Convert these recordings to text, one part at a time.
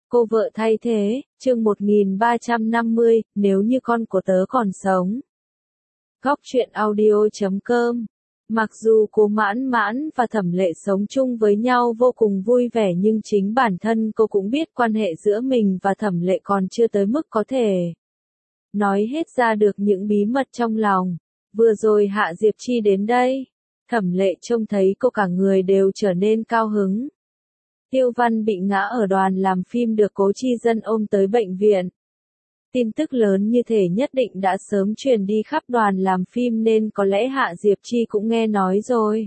Cô vợ thay thế, chương 1350, nếu như con của tớ còn sống. Góc truyện audio.com. Mặc dù cô Mãn Mãn và Thẩm Lệ sống chung với nhau vô cùng vui vẻ nhưng chính bản thân cô cũng biết quan hệ giữa mình và Thẩm Lệ còn chưa tới mức có thể nói hết ra được những bí mật trong lòng. Vừa rồi Hạ Diệp Chi đến đây, Thẩm Lệ trông thấy cô cả người đều trở nên cao hứng. Tiêu Văn bị ngã ở đoàn làm phim được Cố Chi Dân ôm tới bệnh viện. Tin tức lớn như thể nhất định đã sớm truyền đi khắp đoàn làm phim nên có lẽ Hạ Diệp Chi cũng nghe nói rồi.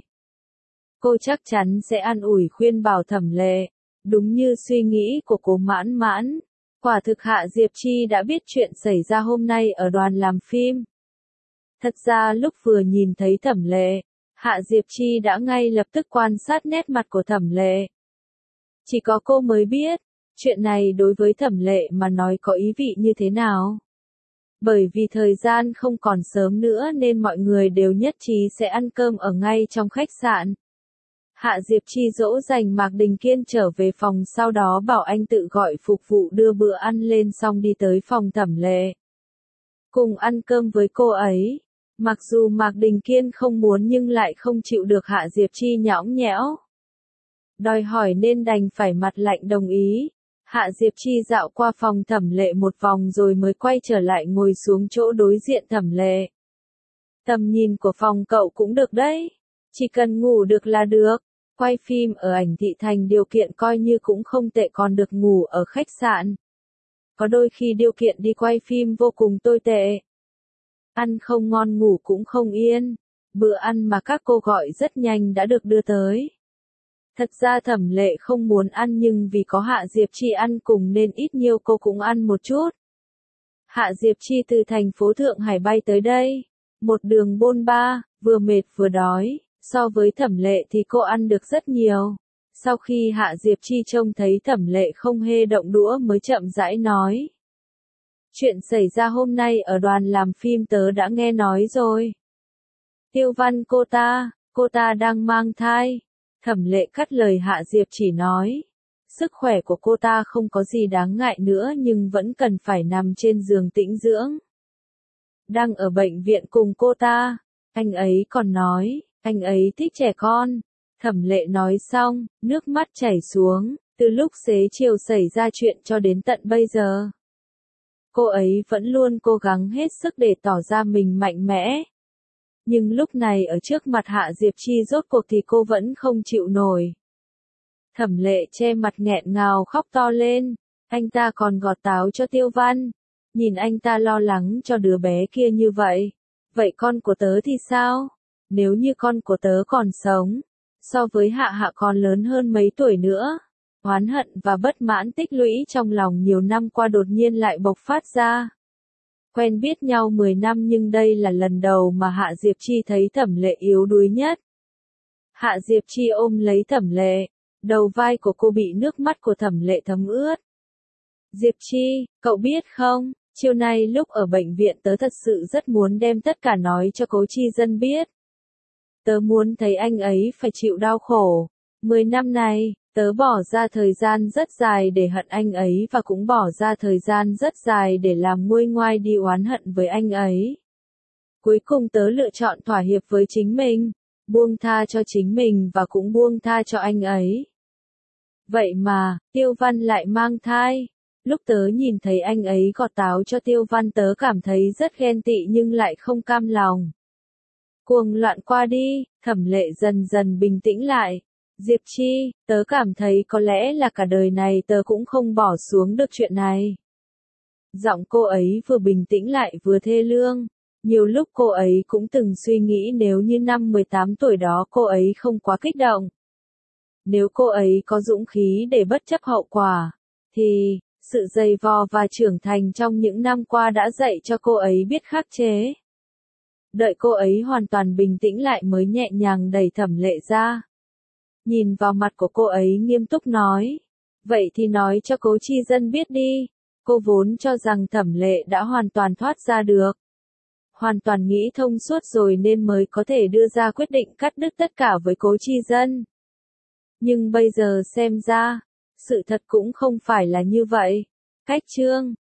Cô chắc chắn sẽ an ủi khuyên bảo Thẩm Lệ. Đúng như suy nghĩ của cô Mãn Mãn, quả thực Hạ Diệp Chi đã biết chuyện xảy ra hôm nay ở đoàn làm phim. Thật ra lúc vừa nhìn thấy Thẩm Lệ, Hạ Diệp Chi đã ngay lập tức quan sát nét mặt của Thẩm Lệ. Chỉ có cô mới biết, chuyện này đối với Thẩm Lệ mà nói có ý vị như thế nào. Bởi vì thời gian không còn sớm nữa nên mọi người đều nhất trí sẽ ăn cơm ở ngay trong khách sạn. Hạ Diệp Chi dỗ dành Mạc Đình Kiên trở về phòng, sau đó bảo anh tự gọi phục vụ đưa bữa ăn lên xong đi tới phòng Thẩm Lệ. Cùng ăn cơm với cô ấy. Mặc dù Mạc Đình Kiên không muốn nhưng lại không chịu được Hạ Diệp Chi nhõng nhẽo đòi hỏi nên đành phải mặt lạnh đồng ý. Hạ Diệp Chi dạo qua phòng Thẩm Lệ một vòng rồi mới quay trở lại ngồi xuống chỗ đối diện Thẩm Lệ. Tầm nhìn của phòng cậu cũng được đấy. Chỉ cần ngủ được là được. Quay phim ở Ảnh Thị Thành điều kiện coi như cũng không tệ, còn được ngủ ở khách sạn. Có đôi khi điều kiện đi quay phim vô cùng tồi tệ. Ăn không ngon ngủ cũng không yên. Bữa ăn mà các cô gọi rất nhanh đã được đưa tới. Thật ra Thẩm Lệ không muốn ăn nhưng vì có Hạ Diệp Chi ăn cùng nên ít nhiều cô cũng ăn một chút. Hạ Diệp Chi từ thành phố Thượng Hải bay tới đây. Một đường bôn ba, vừa mệt vừa đói. So với Thẩm Lệ thì cô ăn được rất nhiều. Sau khi Hạ Diệp Chi trông thấy Thẩm Lệ không hề động đũa mới chậm rãi nói. Chuyện xảy ra hôm nay ở đoàn làm phim tớ đã nghe nói rồi. Tiêu Văn cô ta đang mang thai. Thẩm Lệ cắt lời Hạ Diệp Chỉ nói. Sức khỏe của cô ta không có gì đáng ngại nữa nhưng vẫn cần phải nằm trên giường tĩnh dưỡng. Đang ở bệnh viện cùng cô ta. Anh ấy còn nói, anh ấy thích trẻ con. Thẩm Lệ nói xong, nước mắt chảy xuống. Từ lúc xế chiều xảy ra chuyện cho đến tận bây giờ, cô ấy vẫn luôn cố gắng hết sức để tỏ ra mình mạnh mẽ. Nhưng lúc này ở trước mặt Hạ Diệp Chi rốt cuộc thì cô vẫn không chịu nổi. Thẩm Lệ che mặt nghẹn ngào khóc to lên. Anh ta còn gọt táo cho Tiêu Văn. Nhìn anh ta lo lắng cho đứa bé kia như vậy. Vậy con của tớ thì sao? Nếu như con của tớ còn sống, so với Hạ Hạ còn lớn hơn mấy tuổi nữa. Oán hận và bất mãn tích lũy trong lòng nhiều năm qua đột nhiên lại bộc phát ra. Quen biết nhau 10 năm nhưng đây là lần đầu mà Hạ Diệp Chi thấy Thẩm Lệ yếu đuối nhất. Hạ Diệp Chi ôm lấy Thẩm Lệ, đầu vai của cô bị nước mắt của Thẩm Lệ thấm ướt. Diệp Chi, cậu biết không, chiều nay lúc ở bệnh viện tớ thật sự rất muốn đem tất cả nói cho Cố Chi Dân biết. Tớ muốn thấy anh ấy phải chịu đau khổ. 10 năm này, tớ bỏ ra thời gian rất dài để hận anh ấy và cũng bỏ ra thời gian rất dài để làm nguôi ngoai đi oán hận với anh ấy. Cuối cùng tớ lựa chọn thỏa hiệp với chính mình, buông tha cho chính mình và cũng buông tha cho anh ấy. Vậy mà, Tiêu Văn lại mang thai. Lúc tớ nhìn thấy anh ấy gọt táo cho Tiêu Văn tớ cảm thấy rất ghen tị nhưng lại không cam lòng. Cuồng loạn qua đi, Thẩm Lệ dần dần bình tĩnh lại. Diệp Chi, tớ cảm thấy có lẽ là cả đời này tớ cũng không bỏ xuống được chuyện này. Giọng cô ấy vừa bình tĩnh lại vừa thê lương. Nhiều lúc cô ấy cũng từng suy nghĩ nếu như năm 18 tuổi đó cô ấy không quá kích động. Nếu cô ấy có dũng khí để bất chấp hậu quả, thì sự dày vò và trưởng thành trong những năm qua đã dạy cho cô ấy biết khắc chế. Đợi cô ấy hoàn toàn bình tĩnh lại mới nhẹ nhàng đẩy Thẩm Lệ ra. Nhìn vào mặt của cô ấy nghiêm túc nói. Vậy thì nói cho Cố Chi Dân biết đi. Cô vốn cho rằng Thẩm Lệ đã hoàn toàn thoát ra được. Hoàn toàn nghĩ thông suốt rồi nên mới có thể đưa ra quyết định cắt đứt tất cả với Cố Chi Dân. Nhưng bây giờ xem ra, sự thật cũng không phải là như vậy. Cách chương